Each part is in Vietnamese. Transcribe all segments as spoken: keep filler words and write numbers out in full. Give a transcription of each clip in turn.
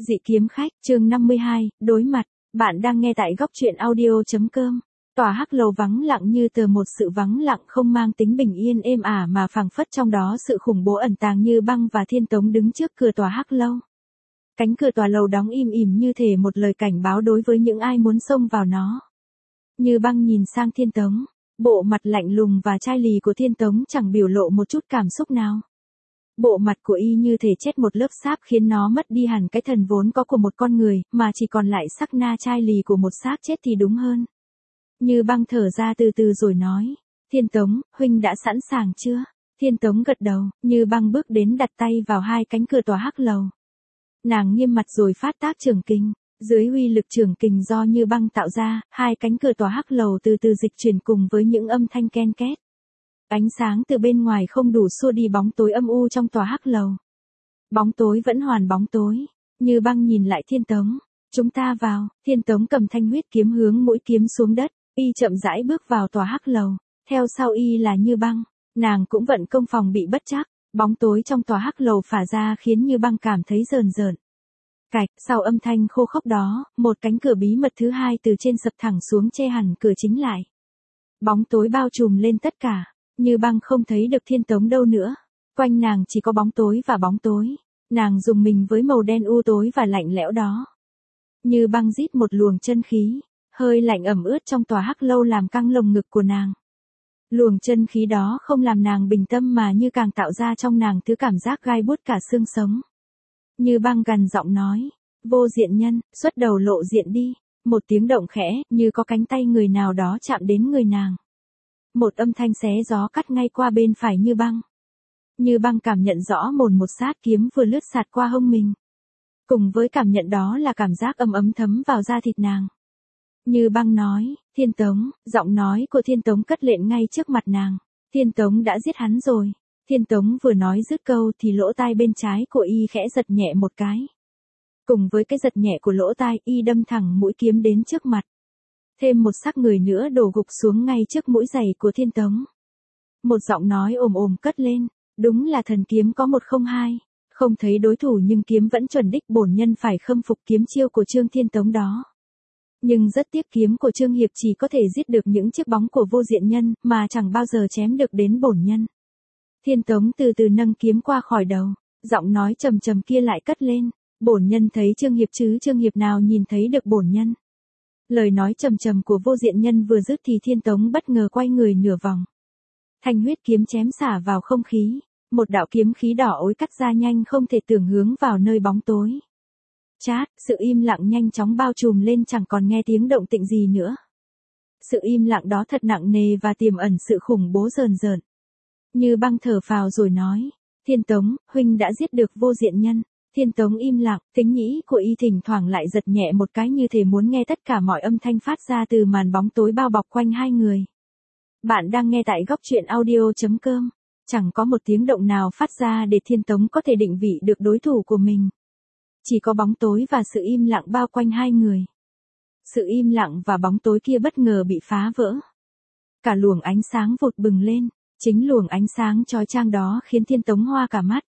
Dị kiếm khách, chương năm mươi hai, đối mặt, bạn đang nghe tại góc truyện audio.com. Tòa hắc lầu vắng lặng như tờ, một sự vắng lặng không mang tính bình yên êm ả mà phảng phất trong đó sự khủng bố ẩn tàng. Như Băng và Thiên Tống đứng trước cửa tòa hắc lâu. Cánh cửa tòa lầu đóng im ỉm như thể một lời cảnh báo đối với những ai muốn xông vào nó. Như Băng nhìn sang Thiên Tống, bộ mặt lạnh lùng và chai lì của Thiên Tống chẳng biểu lộ một chút cảm xúc nào. Bộ mặt của y như thể chết một lớp sáp khiến nó mất đi hẳn cái thần vốn có của một con người, mà chỉ còn lại sắc na chai lì của một xác chết thì đúng hơn. Như Băng thở ra từ từ rồi nói, Thiên Tống, huynh đã sẵn sàng chưa? Thiên Tống gật đầu, Như Băng bước đến đặt tay vào hai cánh cửa tòa hắc lầu. Nàng nghiêm mặt rồi phát tác trường kình. Dưới uy lực trường kình do Như Băng tạo ra, hai cánh cửa tòa hắc lầu từ từ dịch chuyển cùng với những âm thanh ken két. Ánh sáng từ bên ngoài không đủ xua đi bóng tối âm u trong tòa hắc lầu. Bóng tối vẫn hoàn bóng tối. Như Băng nhìn lại Thiên Tống. Chúng ta vào. Thiên Tống cầm thanh huyết kiếm hướng mũi kiếm xuống đất. Y chậm rãi bước vào tòa hắc lầu. Theo sau y là Như Băng. Nàng cũng vận công phòng bị bất trắc. Bóng tối trong tòa hắc lầu phả ra khiến Như Băng cảm thấy rờn rợn. Cạch, sau âm thanh khô khốc đó, một cánh cửa bí mật thứ hai từ trên sập thẳng xuống che hẳn cửa chính lại. Bóng tối bao trùm lên tất cả. Như Băng không thấy được Thiên Tống đâu nữa. Quanh nàng chỉ có bóng tối và bóng tối. Nàng dùng mình với màu đen u tối và lạnh lẽo đó. Như Băng rít một luồng chân khí. Hơi lạnh ẩm ướt trong tòa hắc lâu làm căng lồng ngực của nàng. Luồng chân khí đó không làm nàng bình tâm mà như càng tạo ra trong nàng thứ cảm giác gai buốt cả xương sống. Như Băng gằn giọng nói, Vô Diện Nhân, xuất đầu lộ diện đi. Một tiếng động khẽ, như có cánh tay người nào đó chạm đến người nàng. Một âm thanh xé gió cắt ngay qua bên phải Như Băng. Như Băng cảm nhận rõ mồn một sát kiếm vừa lướt sạt qua hông mình. Cùng với cảm nhận đó là cảm giác ấm ấm thấm vào da thịt nàng. Như Băng nói, Thiên Tống, giọng nói của Thiên Tống cất lên ngay trước mặt nàng. Thiên Tống đã giết hắn rồi. Thiên Tống vừa nói dứt câu thì lỗ tai bên trái của y khẽ giật nhẹ một cái. Cùng với cái giật nhẹ của lỗ tai, y đâm thẳng mũi kiếm đến trước mặt. Thêm một xác người nữa đổ gục xuống ngay trước mũi giày của Thiên Tống. Một giọng nói ồm ồm cất lên, đúng là thần kiếm có một không hai. Không thấy đối thủ nhưng kiếm vẫn chuẩn đích, bổn nhân phải khâm phục kiếm chiêu của Trương Thiên Tống đó. Nhưng rất tiếc kiếm của Trương Hiệp chỉ có thể giết được những chiếc bóng của Vô Diện Nhân, mà chẳng bao giờ chém được đến bổn nhân. Thiên Tống từ từ nâng kiếm qua khỏi đầu, giọng nói trầm trầm kia lại cất lên, bổn nhân thấy Trương Hiệp chứ Trương Hiệp nào nhìn thấy được bổn nhân. Lời nói trầm trầm của Vô Diện Nhân vừa dứt thì Thiên Tống bất ngờ quay người nửa vòng. Thanh huyết kiếm chém xả vào không khí, một đạo kiếm khí đỏ ối cắt ra nhanh không thể tưởng hướng vào nơi bóng tối. Chát, sự im lặng nhanh chóng bao trùm lên, chẳng còn nghe tiếng động tĩnh gì nữa. Sự im lặng đó thật nặng nề và tiềm ẩn sự khủng bố rờn rợn. Như Băng thở phào rồi nói, Thiên Tống, huynh đã giết được Vô Diện Nhân. Thiên Tống im lặng, tính nhĩ của y thỉnh thoảng lại giật nhẹ một cái như thể muốn nghe tất cả mọi âm thanh phát ra từ màn bóng tối bao bọc quanh hai người. Bạn đang nghe tại góc truyện audio.com. Chẳng có một tiếng động nào phát ra để Thiên Tống có thể định vị được đối thủ của mình. Chỉ có bóng tối và sự im lặng bao quanh hai người. Sự im lặng và bóng tối kia bất ngờ bị phá vỡ. Cả luồng ánh sáng vụt bừng lên, chính luồng ánh sáng chói chang đó khiến Thiên Tống hoa cả mắt.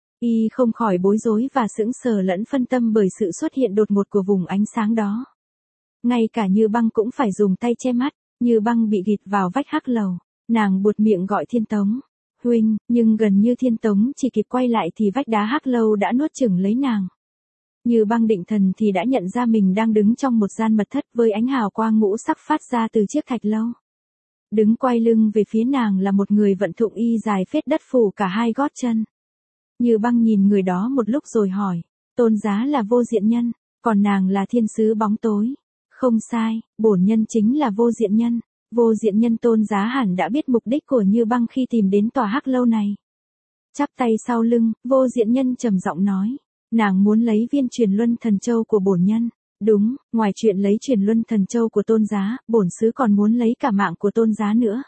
Y không khỏi bối rối và sững sờ lẫn phân tâm bởi sự xuất hiện đột ngột của vùng ánh sáng đó. Ngay cả Như Băng cũng phải dùng tay che mắt. Như Băng bị ghịt vào vách hắc lầu. Nàng buột miệng gọi Thiên Tống, huynh, nhưng gần như Thiên Tống chỉ kịp quay lại thì vách đá hắc lâu đã nuốt chửng lấy nàng. Như Băng định thần thì đã nhận ra mình đang đứng trong một gian mật thất với ánh hào quang ngũ sắc phát ra từ chiếc thạch lâu. Đứng quay lưng về phía nàng là một người vận thụng y dài phết đất phủ cả hai gót chân. Như Băng nhìn người đó một lúc rồi hỏi, tôn giá là Vô Diện Nhân, còn nàng là thiên sứ bóng tối. Không sai, bổn nhân chính là Vô Diện Nhân. Vô Diện Nhân tôn giá hẳn đã biết mục đích của Như Băng khi tìm đến tòa hắc lâu này. Chắp tay sau lưng, Vô Diện Nhân trầm giọng nói, nàng muốn lấy viên truyền luân thần châu của bổn nhân. Đúng, ngoài chuyện lấy truyền luân thần châu của tôn giá, bổn sứ còn muốn lấy cả mạng của tôn giá nữa.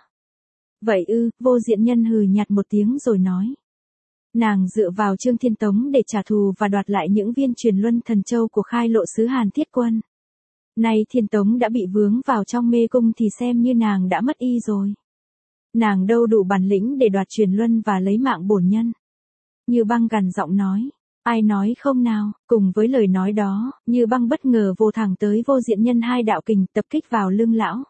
Vậy ư? Vô Diện Nhân hừ nhạt một tiếng rồi nói. Nàng dựa vào Trương Thiên Tống để trả thù và đoạt lại những viên truyền luân thần châu của khai lộ sứ Hàn Thiết Quân. Nay Thiên Tống đã bị vướng vào trong mê cung thì xem như nàng đã mất y rồi. Nàng đâu đủ bản lĩnh để đoạt truyền luân và lấy mạng bổn nhân. Như Băng gằn giọng nói, Ai nói không nào, cùng với lời nói đó, Như Băng bất ngờ vồ thẳng tới Vô Diện Nhân hai đạo kình tập kích vào lưng lão.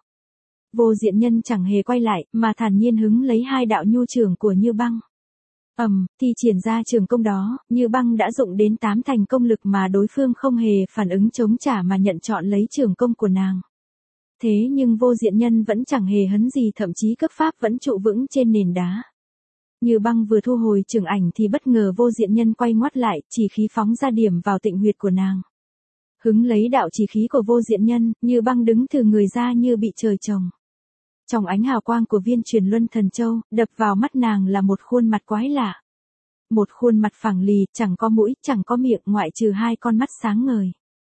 Vô Diện Nhân chẳng hề quay lại, mà thản nhiên hứng lấy hai đạo nhu trường của Như Băng. Ầm, um, thi triển ra trường công đó, Như Băng đã dụng đến tám thành công lực mà đối phương không hề phản ứng chống trả mà nhận chọn lấy trường công của nàng. Thế nhưng Vô Diện Nhân vẫn chẳng hề hấn gì, thậm chí cấp pháp vẫn trụ vững trên nền đá. Như Băng vừa thu hồi trường ảnh thì bất ngờ Vô Diện Nhân quay ngoắt lại, chỉ khí phóng ra điểm vào tịnh huyệt của nàng. Hứng lấy đạo chỉ khí của Vô Diện Nhân, Như Băng đứng thừ người ra như bị trời trồng. Trong ánh hào quang của viên truyền luân thần châu, đập vào mắt nàng là một khuôn mặt quái lạ. Một khuôn mặt phẳng lì, chẳng có mũi, chẳng có miệng, ngoại trừ hai con mắt sáng ngời.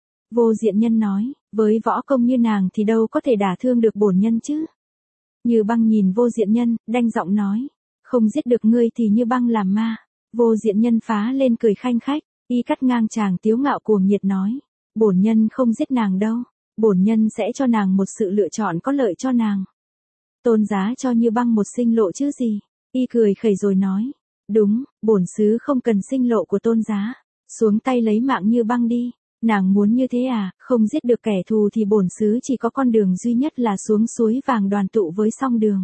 Vô Diện Nhân nói, với võ công như nàng thì đâu có thể đả thương được bổn nhân chứ. Như Băng nhìn Vô Diện Nhân, đanh giọng nói, không giết được ngươi thì Như Băng làm ma. Vô Diện Nhân phá lên cười khanh khách, y cắt ngang chàng tiếu ngạo cuồng nhiệt nói, bổn nhân không giết nàng đâu, bổn nhân sẽ cho nàng một sự lựa chọn có lợi cho nàng. Tôn giá cho Như Băng một sinh lộ chứ gì? Y cười khẩy rồi nói, đúng, bổn sứ không cần sinh lộ của tôn giá, xuống tay lấy mạng Như Băng đi. Nàng muốn như thế à, không giết được kẻ thù thì bổn sứ chỉ có con đường duy nhất là xuống suối vàng đoàn tụ với song đường.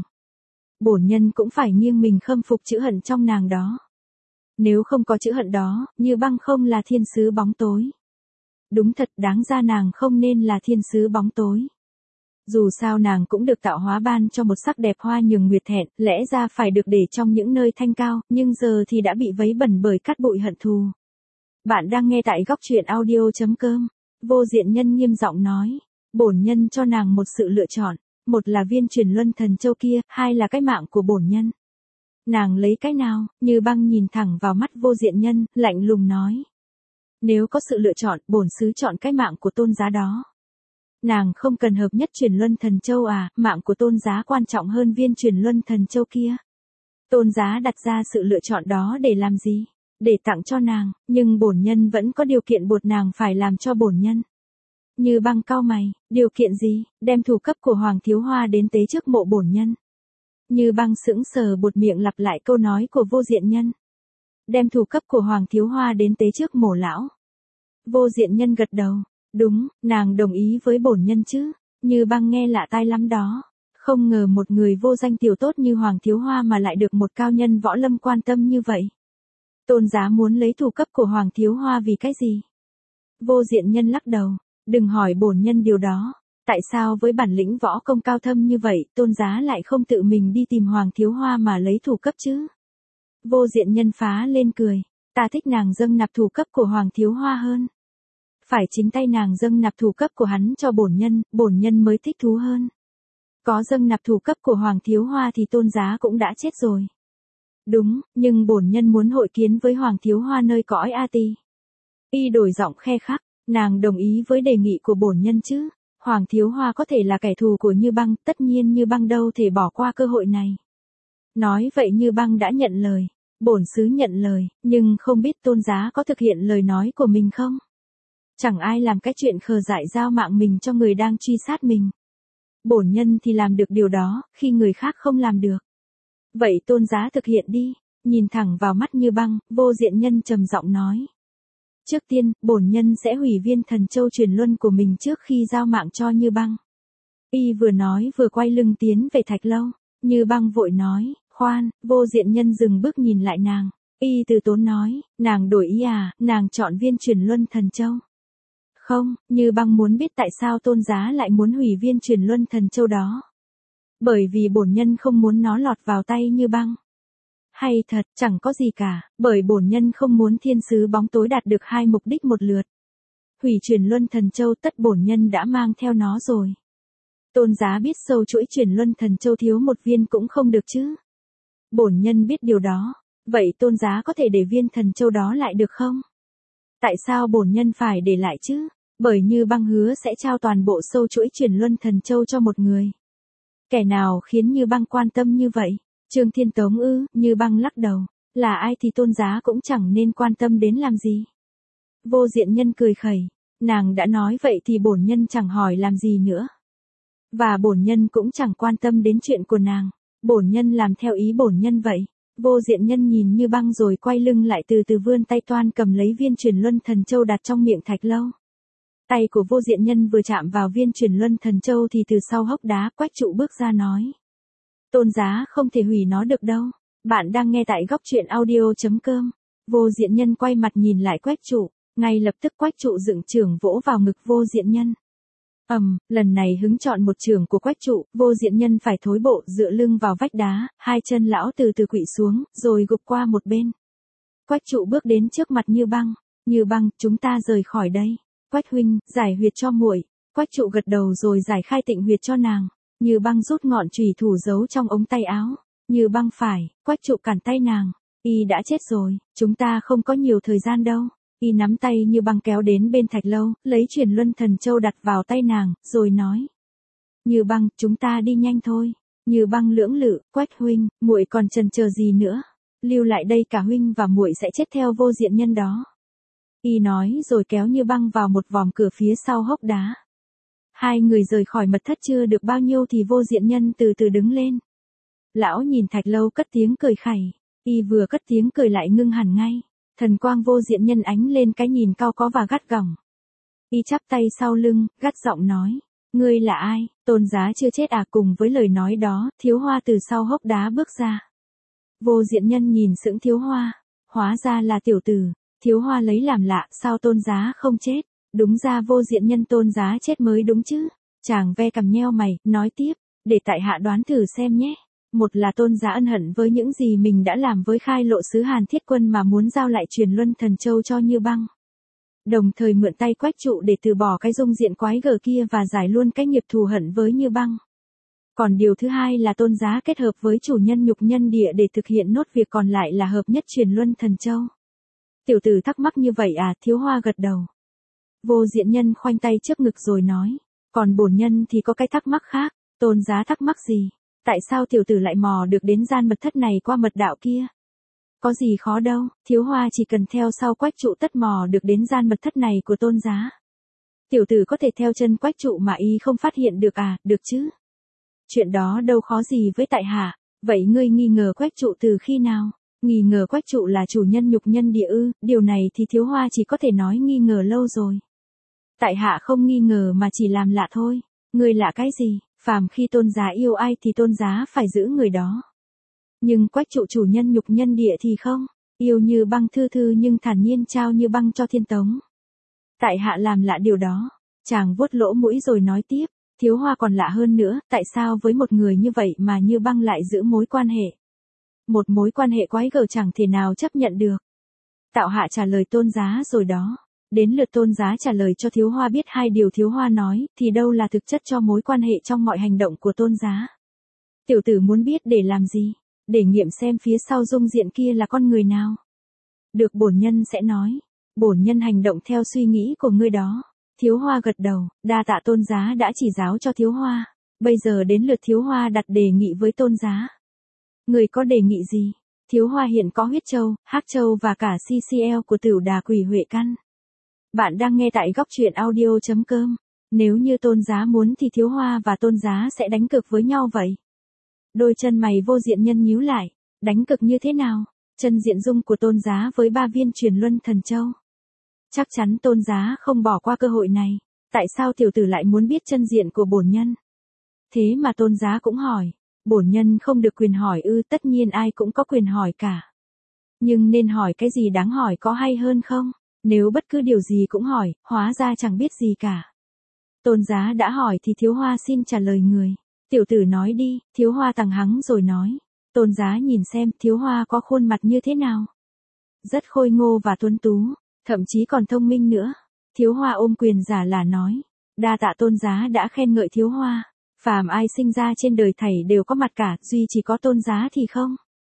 Bổn nhân cũng phải nghiêng mình khâm phục chữ hận trong nàng đó. Nếu không có chữ hận đó, Như Băng không là thiên sứ bóng tối. Đúng thật, đáng ra nàng không nên là thiên sứ bóng tối. Dù sao nàng cũng được tạo hóa ban cho một sắc đẹp hoa nhường nguyệt thẹn, lẽ ra phải được để trong những nơi thanh cao, nhưng giờ thì đã bị vấy bẩn bởi cát bụi hận thù. Bạn đang nghe tại góc truyện audio chấm com. Vô Diện Nhân nghiêm giọng nói, bổn nhân cho nàng một sự lựa chọn, một là viên truyền luân thần châu kia, hai là cái mạng của bổn nhân. Nàng lấy cái nào? Như Băng nhìn thẳng vào mắt Vô Diện Nhân, lạnh lùng nói. Nếu có sự lựa chọn, bổn sứ chọn cái mạng của tôn giá đó. Nàng không cần hợp nhất truyền luân thần châu à, mạng của tôn giá quan trọng hơn viên truyền luân thần châu kia. Tôn giá đặt ra sự lựa chọn đó để làm gì? Để tặng cho nàng, nhưng bổn nhân vẫn có điều kiện buộc nàng phải làm cho bổn nhân. Như Băng cau mày, điều kiện gì? Đem thủ cấp của Hoàng Thiếu Hoa đến tế trước mộ bổn nhân. Như Băng sững sờ buột miệng lặp lại câu nói của Vô Diện Nhân. Đem thủ cấp của Hoàng Thiếu Hoa đến tế trước mộ lão. Vô Diện Nhân gật đầu, đúng, nàng đồng ý với bổn nhân chứ. Như Băng nghe lạ tai lắm đó. Không ngờ một người vô danh tiểu tốt như Hoàng Thiếu Hoa mà lại được một cao nhân võ lâm quan tâm như vậy. Tôn giá muốn lấy thủ cấp của Hoàng Thiếu Hoa vì cái gì? Vô Diện Nhân lắc đầu, đừng hỏi bổn nhân điều đó. Tại sao với bản lĩnh võ công cao thâm như vậy, tôn giá lại không tự mình đi tìm Hoàng Thiếu Hoa mà lấy thủ cấp chứ? Vô Diện Nhân phá lên cười, ta thích nàng dâng nạp thủ cấp của Hoàng Thiếu Hoa hơn. Phải chính tay nàng dâng nạp thủ cấp của hắn cho bổn nhân, bổn nhân mới thích thú hơn. Có dâng nạp thủ cấp của Hoàng Thiếu Hoa thì tôn giá cũng đã chết rồi. Đúng, nhưng bổn nhân muốn hội kiến với Hoàng Thiếu Hoa nơi cõi A Ti. Y đổi giọng khe khắc, nàng đồng ý với đề nghị của bổn nhân chứ? Hoàng Thiếu Hoa có thể là kẻ thù của Như Băng, tất nhiên Như Băng đâu thể bỏ qua cơ hội này. Nói vậy Như Băng đã nhận lời, bổn sứ nhận lời, nhưng không biết tôn giá có thực hiện lời nói của mình không? Chẳng ai làm cái chuyện khờ dại giao mạng mình cho người đang truy sát mình. Bổn nhân thì làm được điều đó, khi người khác không làm được. Vậy tôn giá thực hiện đi, nhìn thẳng vào mắt Như Băng, Vô Diện Nhân trầm giọng nói. Trước tiên, bổn nhân sẽ hủy viên thần châu truyền luân của mình trước khi giao mạng cho Như Băng. Y vừa nói vừa quay lưng tiến về thạch lâu, Như Băng vội nói, khoan, Vô Diện Nhân dừng bước nhìn lại nàng. Y từ tốn nói, nàng đổi ý à, nàng chọn viên truyền luân thần châu. Không, Như Băng muốn biết tại sao tôn giá lại muốn hủy viên truyền luân thần châu đó. Bởi vì bổn nhân không muốn nó lọt vào tay Như Băng. Hay thật, chẳng có gì cả, bởi bổn nhân không muốn thiên sứ bóng tối đạt được hai mục đích một lượt. Hủy truyền luân thần châu tất bổn nhân đã mang theo nó rồi. Tôn giá biết sâu chuỗi truyền luân thần châu thiếu một viên cũng không được chứ. Bổn nhân biết điều đó, vậy tôn giá có thể để viên thần châu đó lại được không? Tại sao bổn nhân phải để lại chứ? Bởi Như Băng hứa sẽ trao toàn bộ sâu chuỗi truyền luân thần châu cho một người. Kẻ nào khiến Như Băng quan tâm như vậy? Trương Thiên Tống ư? Như Băng lắc đầu, là ai thì tôn giá cũng chẳng nên quan tâm đến làm gì. Vô Diện Nhân cười khẩy, nàng đã nói vậy thì bổn nhân chẳng hỏi làm gì nữa. Và bổn nhân cũng chẳng quan tâm đến chuyện của nàng, bổn nhân làm theo ý bổn nhân vậy. Vô Diện Nhân nhìn Như Băng rồi quay lưng lại từ từ vươn tay toan cầm lấy viên Truyền Luân Thần Châu đặt trong miệng Thạch Lâu. Tay của Vô Diện Nhân vừa chạm vào viên Truyền Luân Thần Châu thì từ sau hốc đá Quách Trụ bước ra nói. Tôn giá không thể hủy nó được đâu. Bạn đang nghe tại góc truyện audio.com. Vô Diện Nhân quay mặt nhìn lại Quách Trụ, ngay lập tức Quách Trụ dựng chưởng vỗ vào ngực Vô Diện Nhân. Ầm, um, lần này hứng chọn một chưởng của Quách Trụ, Vô Diện Nhân phải thối bộ dựa lưng vào vách đá, hai chân lão từ từ quỵ xuống, rồi gục qua một bên. Quách Trụ bước đến trước mặt Như Băng, "Như Băng, chúng ta rời khỏi đây." "Quách huynh, giải huyệt cho muội." Quách Trụ gật đầu rồi giải khai tịnh huyệt cho nàng. Như Băng rút ngọn chùy thủ giấu trong ống tay áo. Như Băng phải, Quách Trụ cản tay nàng. "Y đã chết rồi, chúng ta không có nhiều thời gian đâu." Y nắm tay Như Băng kéo đến bên Thạch Lâu, lấy Truyền Luân Thần Châu đặt vào tay nàng, rồi nói. "Như Băng, chúng ta đi nhanh thôi." Như Băng lưỡng lự, "Quách huynh, muội còn chần chờ gì nữa? Lưu lại đây cả huynh và muội sẽ chết theo Vô Diện Nhân đó." Y nói rồi kéo Như Băng vào một vòng cửa phía sau hốc đá. Hai người rời khỏi mật thất chưa được bao nhiêu thì Vô Diện Nhân từ từ đứng lên. Lão nhìn Thạch Lâu cất tiếng cười khẩy. Y vừa cất tiếng cười lại ngưng hẳn ngay. Thần quang Vô Diện Nhân ánh lên cái nhìn cao có và gắt gỏng. Y chắp tay sau lưng, gắt giọng nói. "Ngươi là ai? Tôn giá chưa chết à?" Cùng với lời nói đó, Thiếu Hoa từ sau hốc đá bước ra. Vô Diện Nhân nhìn sững Thiếu Hoa. Hóa ra là tiểu tử. Thiếu Hoa lấy làm lạ, sao tôn giá không chết? Đúng ra Vô Diện Nhân tôn giá chết mới đúng chứ. Chàng ve cằm nheo mày, nói tiếp. "Để tại hạ đoán thử xem nhé. Một là tôn giá ân hận với những gì mình đã làm với khai lộ sứ Hàn Thiết Quân mà muốn giao lại Truyền Luân Thần Châu cho Như Băng. Đồng thời mượn tay Quách Trụ để từ bỏ cái dung diện quái gở kia và giải luôn cái nghiệp thù hận với Như Băng. Còn điều thứ hai là tôn giá kết hợp với chủ nhân Nhục Nhân Địa để thực hiện nốt việc còn lại là hợp nhất Truyền Luân Thần Châu." "Tiểu tử thắc mắc như vậy à?" Thiếu Hoa gật đầu. Vô Diện Nhân khoanh tay trước ngực rồi nói. "Còn bổn nhân thì có cái thắc mắc khác." "Tôn giá thắc mắc gì? Tại sao tiểu tử lại mò được đến gian mật thất này qua mật đạo kia?" "Có gì khó đâu, Thiếu Hoa chỉ cần theo sau Quách Trụ tất mò được đến gian mật thất này của tôn giá." "Tiểu tử có thể theo chân Quách Trụ mà y không phát hiện được à?" "Được chứ. Chuyện đó đâu khó gì với tại hạ." "Vậy ngươi nghi ngờ Quách Trụ từ khi nào?" "Nghi ngờ Quách Trụ là chủ nhân Nhục Nhân Địa ư?" "Điều này thì Thiếu Hoa chỉ có thể nói nghi ngờ lâu rồi." "Tại hạ không nghi ngờ mà chỉ làm lạ thôi." "Ngươi lạ cái gì? Phàm khi tôn giá yêu ai thì tôn giá phải giữ người đó. Nhưng Quách Trụ chủ nhân Nhục Nhân Địa thì không. Yêu Như Băng thư thư nhưng thản nhiên trao Như Băng cho Thiên Tống. Tại hạ làm lạ điều đó." Chàng vuốt lỗ mũi rồi nói tiếp. "Thiếu Hoa còn lạ hơn nữa, tại sao với một người như vậy mà Như Băng lại giữ mối quan hệ? Một mối quan hệ quái gở chẳng thể nào chấp nhận được." Tạo hạ trả lời tôn giá rồi đó. Đến lượt tôn giá trả lời cho Thiếu Hoa biết hai điều Thiếu Hoa nói, thì đâu là thực chất cho mối quan hệ trong mọi hành động của tôn giá. "Tiểu tử muốn biết để làm gì? Để nghiệm xem phía sau dung diện kia là con người nào." "Được, bổn nhân sẽ nói. Bổn nhân hành động theo suy nghĩ của ngươi đó." Thiếu Hoa gật đầu, đa tạ tôn giá đã chỉ giáo cho Thiếu Hoa. Bây giờ đến lượt Thiếu Hoa đặt đề nghị với tôn giá. "Người có đề nghị gì?" Thiếu Hoa hiện có huyết châu, hắc châu và cả xê xê lờ của Tửu Đà Quỷ Huệ Căn. Bạn đang nghe tại góc truyện audio.com. Nếu như tôn giá muốn thì Thiếu Hoa và tôn giá sẽ đánh cược với nhau vậy. Đôi chân mày Vô Diện Nhân nhíu lại. Đánh cược như thế nào? Chân diện dung của tôn giá với ba viên Truyền Luân Thần Châu. Chắc chắn tôn giá không bỏ qua cơ hội này. Tại sao tiểu tử lại muốn biết chân diện của bổn nhân? Thế mà tôn giá cũng hỏi. Bổn nhân không được quyền hỏi ư? Tất nhiên ai cũng có quyền hỏi cả. Nhưng nên hỏi cái gì đáng hỏi có hay hơn không? Nếu bất cứ điều gì cũng hỏi, hóa ra chẳng biết gì cả. Tôn giá đã hỏi thì Thiếu Hoa xin trả lời người. Tiểu tử nói đi. Thiếu Hoa tằng hắng rồi nói. Tôn giá nhìn xem Thiếu Hoa có khuôn mặt như thế nào. Rất khôi ngô và tuấn tú, thậm chí còn thông minh nữa. Thiếu Hoa ôm quyền giả là nói. Đa tạ tôn giá đã khen ngợi Thiếu Hoa. Phàm ai sinh ra trên đời thảy đều có mặt cả, duy chỉ có tôn giá thì không.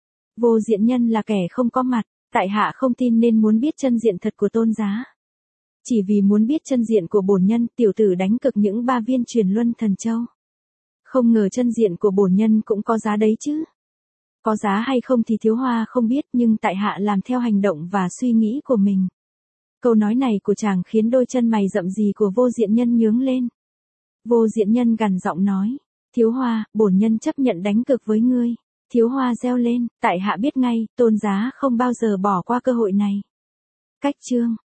Vô Diện Nhân là kẻ không có mặt. Tại hạ không tin nên muốn biết chân diện thật của tôn giá. Chỉ vì muốn biết chân diện của bổn nhân, tiểu tử đánh cực những ba viên Truyền Luân Thần Châu. Không ngờ chân diện của bổn nhân cũng có giá đấy chứ. Có giá hay không thì Thiếu Hoa không biết, nhưng tại hạ làm theo hành động và suy nghĩ của mình. Câu nói này của chàng khiến đôi chân mày rậm rì của Vô Diện Nhân nhướng lên. Vô Diện Nhân gằn giọng nói. Thiếu Hoa, bổn nhân chấp nhận đánh cược với ngươi. Thiếu hoa reo lên, tại hạ biết ngay, Tôn giá không bao giờ bỏ qua cơ hội này. Cách chương